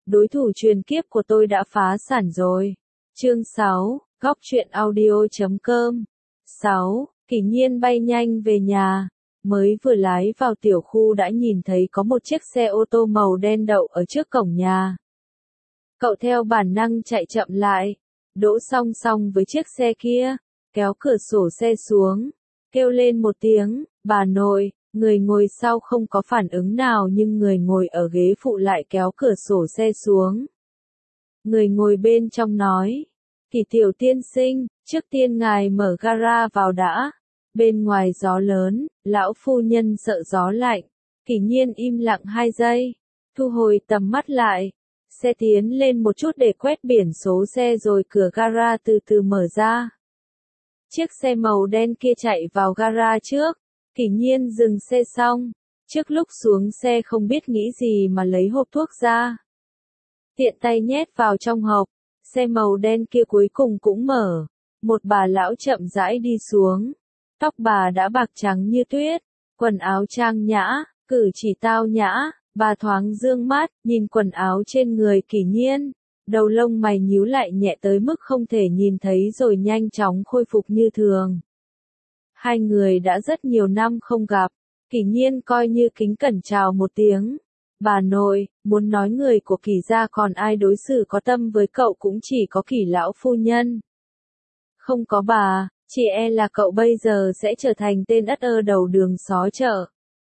đối thủ truyền kiếp của tôi đã phá sản rồi. Chương 6, góc truyện audio.com. 6. Kỷ Nhiên bay nhanh về nhà, mới vừa lái vào tiểu khu đã nhìn thấy có một chiếc xe ô tô màu đen đậu ở trước cổng nhà. Cậu theo bản năng chạy chậm lại, đỗ song song với chiếc xe kia, kéo cửa sổ xe xuống, kêu lên một tiếng, bà nội. Người ngồi sau không có phản ứng nào nhưng người ngồi ở ghế phụ lại kéo cửa sổ xe xuống. Người ngồi bên trong nói, Kỷ tiểu tiên sinh, trước tiên ngài mở gara vào đã. Bên ngoài gió lớn, lão phu nhân sợ gió lạnh. Kỷ Nhiên im lặng 2 giây, thu hồi tầm mắt lại. Xe tiến lên một chút để quét biển số xe rồi cửa gara từ từ mở ra. Chiếc xe màu đen kia chạy vào gara trước. Kỷ Nhiên dừng xe xong, trước lúc xuống xe không biết nghĩ gì mà lấy hộp thuốc ra. Tiện tay nhét vào trong hộp, xe màu đen kia cuối cùng cũng mở. Một bà lão chậm rãi đi xuống, tóc bà đã bạc trắng như tuyết, quần áo trang nhã, cử chỉ tao nhã, bà thoáng dương mắt, nhìn quần áo trên người Kỷ Nhiên, đầu lông mày nhíu lại nhẹ tới mức không thể nhìn thấy rồi nhanh chóng khôi phục như thường. Hai người đã rất nhiều năm không gặp, Kỷ Nhiên coi như kính cẩn chào một tiếng. Bà nội, muốn nói người của Kỷ gia còn ai đối xử có tâm với cậu cũng chỉ có Kỷ lão phu nhân. Không có bà, chỉ e là cậu bây giờ sẽ trở thành tên ất ơ đầu đường xó chợ.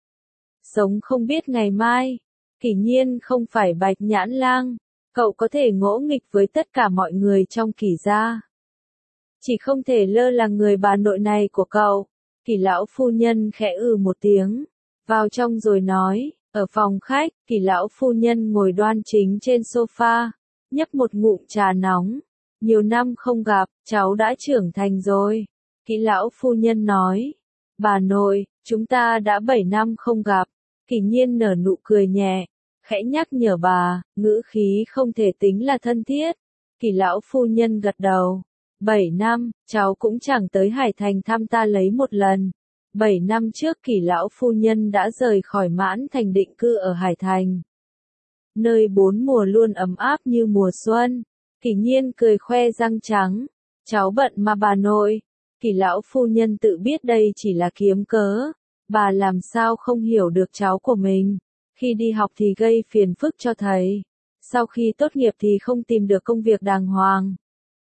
Sống không biết ngày mai, Kỷ Nhiên không phải Bạch Nhãn Lang, cậu có thể ngỗ nghịch với tất cả mọi người trong Kỷ gia. Chỉ không thể lơ là người bà nội này của cậu. Kỷ lão phu nhân khẽ một tiếng, vào trong rồi nói, ở phòng khách, Kỷ lão phu nhân ngồi đoan chính trên sofa, nhấp một ngụm trà nóng. Nhiều năm không gặp, cháu đã trưởng thành rồi. Kỷ lão phu nhân nói, bà nội, chúng ta đã 7 năm không gặp. Kỷ Nhiên nở nụ cười nhẹ, khẽ nhắc nhở bà, ngữ khí không thể tính là thân thiết. Kỷ lão phu nhân gật đầu. 7 năm, cháu cũng chẳng tới Hải Thành thăm ta lấy một lần. 7 năm trước Kỷ lão phu nhân đã rời khỏi Mãn Thành định cư ở Hải Thành. Nơi 4 mùa luôn ấm áp như mùa xuân. Kỷ Nhiên cười khoe răng trắng. Cháu bận mà bà nội. Kỷ lão phu nhân tự biết đây chỉ là kiếm cớ. Bà làm sao không hiểu được cháu của mình. Khi đi học thì gây phiền phức cho thầy. Sau khi tốt nghiệp thì không tìm được công việc đàng hoàng.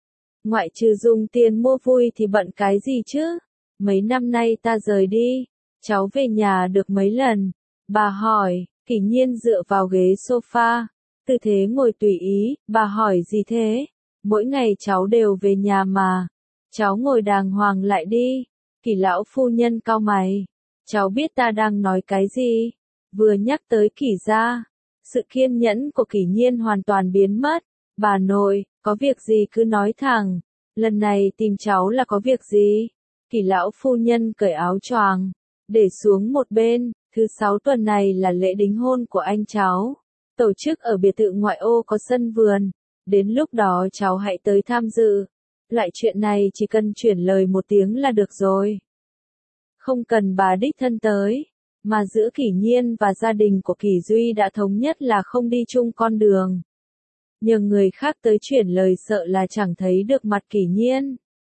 Ngoại trừ dùng tiền mua vui thì bận cái gì chứ? Mấy năm nay ta rời đi, cháu về nhà được mấy lần? Bà hỏi. Kỷ Nhiên dựa vào ghế sofa, tư thế ngồi tùy ý. Bà hỏi gì thế? Mỗi ngày cháu đều về nhà mà. Cháu ngồi đàng hoàng lại đi. Kỷ lão phu nhân cau mày. Cháu biết ta đang nói cái gì? Vừa nhắc tới Kỷ gia, sự kiên nhẫn của Kỷ Nhiên hoàn toàn biến mất. Bà nội, có việc gì cứ nói thẳng. Lần này tìm cháu là có việc gì? Kỷ lão phu nhân cởi áo choàng, để xuống một bên. Thứ 6 tuần này là lễ đính hôn của anh cháu, tổ chức ở biệt thự ngoại ô có sân vườn. Đến lúc đó cháu hãy tới tham dự. Loại chuyện này chỉ cần chuyển lời một tiếng là được rồi. Không cần bà đích thân tới. Mà giữa Kỷ Nhiên và gia đình của Kỷ Duy đã thống nhất là không đi chung con đường. Nhờ người khác tới chuyển lời sợ là chẳng thấy được mặt Kỷ Nhiên.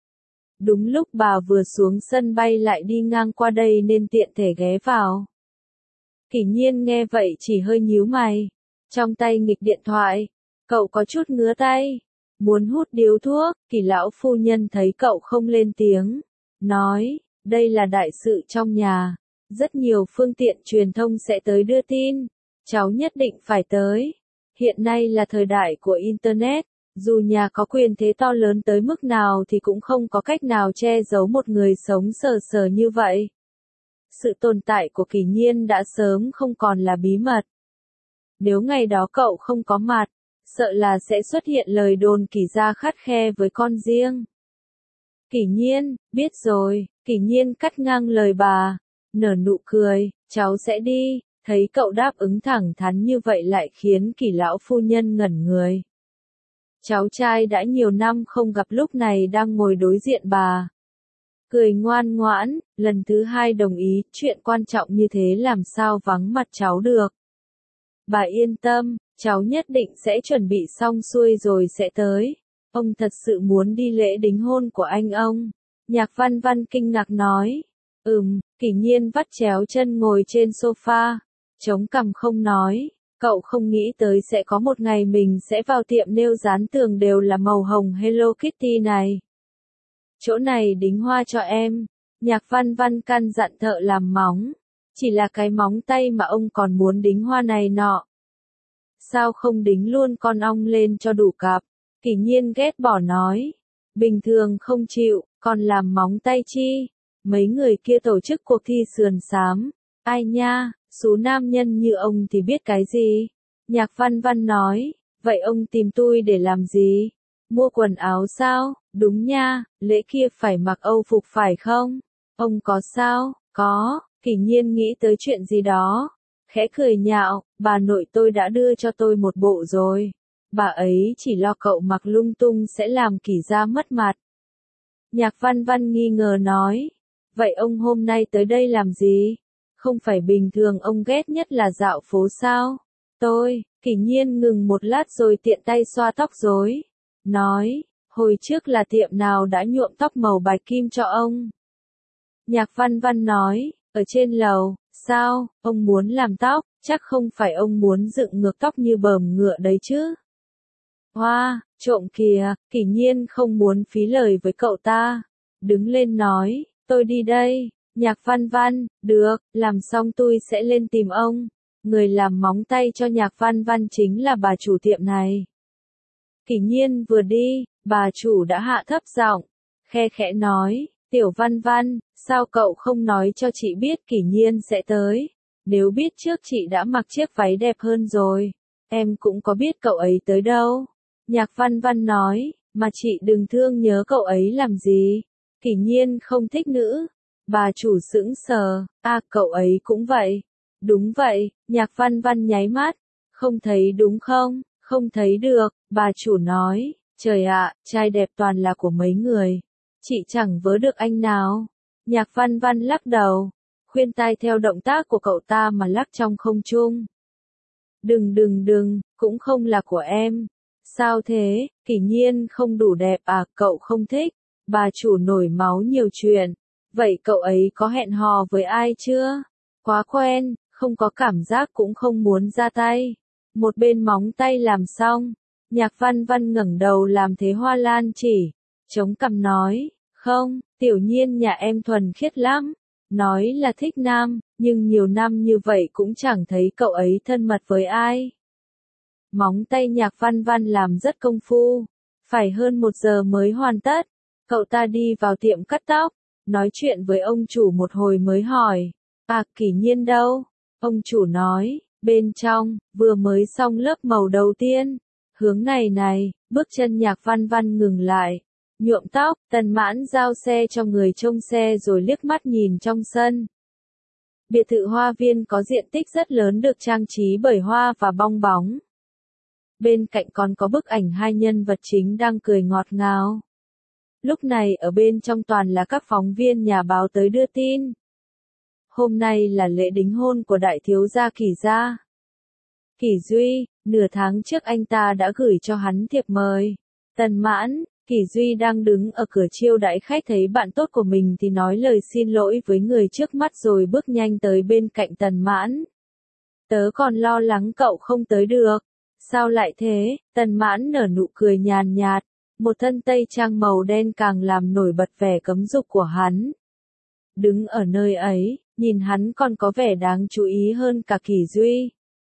Đúng lúc bà vừa xuống sân bay lại đi ngang qua đây nên tiện thể ghé vào. Kỷ Nhiên nghe vậy chỉ hơi nhíu mày. Trong tay nghịch điện thoại. Cậu có chút ngứa tay. Muốn hút điếu thuốc. Kỷ lão phu nhân thấy cậu không lên tiếng. Nói, đây là đại sự trong nhà. Rất nhiều phương tiện truyền thông sẽ tới đưa tin. Cháu nhất định phải tới. Hiện nay là thời đại của Internet. Dù nhà có quyền thế to lớn tới mức nào thì cũng không có cách nào che giấu một người sống sờ sờ như vậy. Sự tồn tại của Kỷ Nhiên đã sớm không còn là bí mật. Nếu ngày đó cậu không có mặt, sợ là sẽ xuất hiện lời đồn Kỷ gia khắt khe với con riêng. Kỷ Nhiên, biết rồi. Kỷ Nhiên cắt ngang lời bà, nở nụ cười, cháu sẽ đi. Thấy cậu đáp ứng thẳng thắn như vậy lại khiến Kỷ lão phu nhân ngẩn người. Cháu trai đã nhiều năm không gặp lúc này đang ngồi đối diện bà. Cười ngoan ngoãn, lần thứ 2 đồng ý, chuyện quan trọng như thế làm sao vắng mặt cháu được. Bà yên tâm, Cháu nhất định sẽ chuẩn bị xong xuôi rồi sẽ tới. Ông thật sự muốn đi lễ đính hôn của anh ông. Nhạc Văn Văn kinh ngạc nói. Kỷ Nhiên vắt chéo chân ngồi trên sofa, chống cằm không nói. Cậu không nghĩ tới sẽ có một ngày mình sẽ vào tiệm nail dán tường đều là màu hồng Hello Kitty này. Chỗ này đính hoa cho em. Nhạc Văn Văn căn dặn thợ làm móng. Chỉ là cái móng tay mà ông còn muốn đính hoa này nọ. Sao không đính luôn con ong lên cho đủ cặp? Kỷ Nhiên ghét bỏ nói. Bình thường không chịu, còn làm móng tay chi? Mấy người kia tổ chức cuộc thi sườn xám. Ai nha, số nam nhân như ông thì biết cái gì? Nhạc Văn Văn nói. Vậy ông tìm tôi để làm gì? Mua quần áo sao? Đúng nha, lễ kia phải mặc Âu phục phải không? Ông có sao? Có. Kỷ Nhiên nghĩ tới chuyện gì đó. Khẽ cười nhạo, bà nội tôi đã đưa cho tôi một bộ rồi. Bà ấy chỉ lo cậu mặc lung tung sẽ làm Kỷ gia mất mặt. Nhạc Văn Văn nghi ngờ nói. Vậy ông hôm nay tới đây làm gì? Không phải bình thường ông ghét nhất là dạo phố sao? Kỷ Nhiên ngừng một lát rồi tiện tay xoa tóc rối. Nói, hồi trước là tiệm nào đã nhuộm tóc màu bạch kim cho ông? Nhạc Văn Văn nói, ở trên lầu. Sao, ông muốn làm tóc, chắc không phải ông muốn dựng ngược tóc như bờm ngựa đấy chứ? Hoa, trộm kìa, Kỷ Nhiên không muốn phí lời với cậu ta. Đứng lên nói, tôi đi đây. Nhạc Văn Văn, được, làm xong tôi sẽ lên tìm ông. Người làm móng tay cho Nhạc Văn Văn chính là bà chủ tiệm này. Kỷ Nhiên vừa đi, bà chủ đã hạ thấp giọng, khe khẽ nói, Tiểu Văn Văn, sao cậu không nói cho chị biết Kỷ Nhiên sẽ tới? Nếu biết trước chị đã mặc chiếc váy đẹp hơn rồi. Em cũng có biết cậu ấy tới đâu. Nhạc Văn Văn nói, mà chị đừng thương nhớ cậu ấy làm gì. Kỷ Nhiên không thích nữ. Bà chủ sững sờ, cậu ấy cũng vậy. Đúng vậy, Nhạc Văn Văn nháy mắt. Không thấy đúng không? Không thấy được, bà chủ nói, trời ạ, trai đẹp toàn là của mấy người. Chị chẳng vớ được anh nào. Nhạc Văn Văn lắc đầu, khuyên tai theo động tác của cậu ta mà lắc trong không trung. Đừng, cũng không là của em. Sao thế, Kỷ Nhiên không đủ đẹp à, cậu không thích? Bà chủ nổi máu nhiều chuyện. Vậy cậu ấy có hẹn hò với ai chưa? Quá quen, không có cảm giác cũng không muốn ra tay. Một bên móng tay làm xong, Nhạc Văn Văn ngẩng đầu làm thế hoa lan chỉ, chống cằm nói, không, Tiểu Nhiên nhà em thuần khiết lắm, nói là thích nam, nhưng nhiều năm như vậy cũng chẳng thấy cậu ấy thân mật với ai. Móng tay Nhạc Văn Văn làm rất công phu, phải hơn 1 giờ mới hoàn tất. Cậu ta đi vào tiệm cắt tóc, nói chuyện với ông chủ một hồi mới hỏi, Kỷ Nhiên đâu? Ông chủ nói, bên trong, vừa mới xong lớp màu đầu tiên. Hướng này, bước chân Nhạc Văn Văn ngừng lại. Nhuộm tóc, Tần Mãn giao xe cho người trông xe rồi liếc mắt nhìn trong sân. Biệt thự hoa viên có diện tích rất lớn được trang trí bởi hoa và bong bóng. Bên cạnh còn có bức ảnh hai nhân vật chính đang cười ngọt ngào. Lúc này ở bên trong toàn là các phóng viên nhà báo tới đưa tin. Hôm nay là lễ đính hôn của đại thiếu gia Kỷ gia. Kỷ Duy, nửa tháng trước anh ta đã gửi cho hắn thiệp mời. Tần Mãn, Kỷ Duy đang đứng ở cửa chiêu đãi khách thấy bạn tốt của mình thì nói lời xin lỗi với người trước mắt rồi bước nhanh tới bên cạnh Tần Mãn. Tớ còn lo lắng cậu không tới được. Sao lại thế? Tần Mãn nở nụ cười nhàn nhạt. Một thân tây trang màu đen càng làm nổi bật vẻ cấm dục của hắn. Đứng ở nơi ấy, nhìn hắn còn có vẻ đáng chú ý hơn cả Kỷ Duy.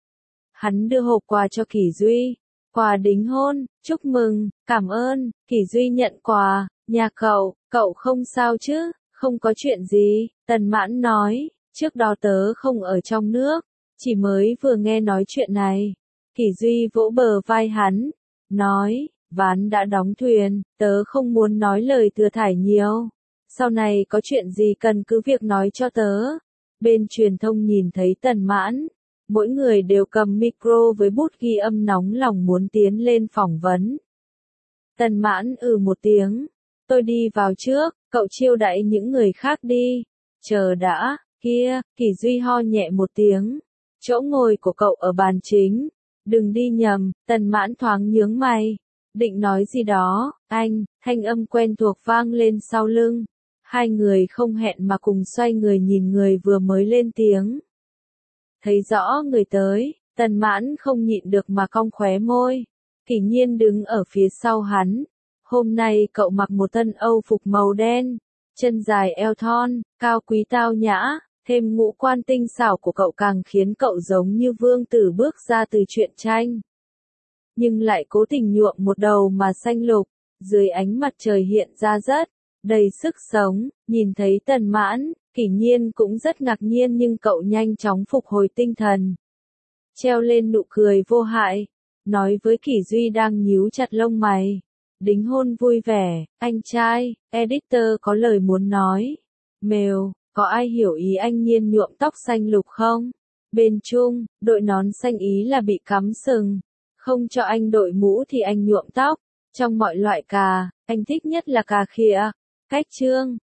Hắn đưa hộp quà cho Kỷ Duy. Quà đính hôn, chúc mừng, cảm ơn. Kỷ Duy nhận quà. Nhà cậu không sao chứ? Không có chuyện gì. Tần Mãn nói, trước đó tớ không ở trong nước, chỉ mới vừa nghe nói chuyện này. Kỷ Duy vỗ bờ vai hắn, nói, ván đã đóng thuyền, tớ không muốn nói lời thừa thải nhiều. Sau này có chuyện gì cần cứ việc nói cho tớ. Bên truyền thông nhìn thấy Tần Mãn, mỗi người đều cầm micro với bút ghi âm nóng lòng muốn tiến lên phỏng vấn. Tần Mãn một tiếng, tôi đi vào trước, cậu chiêu đãi những người khác đi. Chờ đã, kia, Kỷ Duy ho nhẹ một tiếng. Chỗ ngồi của cậu ở bàn chính. Đừng đi nhầm, Tần Mãn thoáng nhướng mày. Định nói gì đó, anh, thanh âm quen thuộc vang lên sau lưng. Hai người không hẹn mà cùng xoay người nhìn người vừa mới lên tiếng. Thấy rõ người tới, Tần Mãn không nhịn được mà cong khóe môi. Kỷ Nhiên đứng ở phía sau hắn. Hôm nay cậu mặc một thân Âu phục màu đen, chân dài eo thon, cao quý tao nhã, thêm ngũ quan tinh xảo của cậu càng khiến cậu giống như vương tử bước ra từ truyện tranh. Nhưng lại cố tình nhuộm một đầu mà xanh lục, dưới ánh mặt trời hiện ra rất đầy sức sống. Nhìn thấy Tần Mãn, Kỷ Nhiên cũng rất ngạc nhiên nhưng cậu nhanh chóng phục hồi tinh thần. Treo lên nụ cười vô hại, nói với Kỷ Duy đang nhíu chặt lông mày. Đính hôn vui vẻ, anh trai, editor có lời muốn nói. Mèo, có ai hiểu ý anh Nhiên nhuộm tóc xanh lục không? Bên Trung, đội nón xanh ý là bị cắm sừng. Không cho anh đội mũ thì anh nhuộm tóc. Trong mọi loại cà, anh thích nhất là cà khịa. Cách Trương,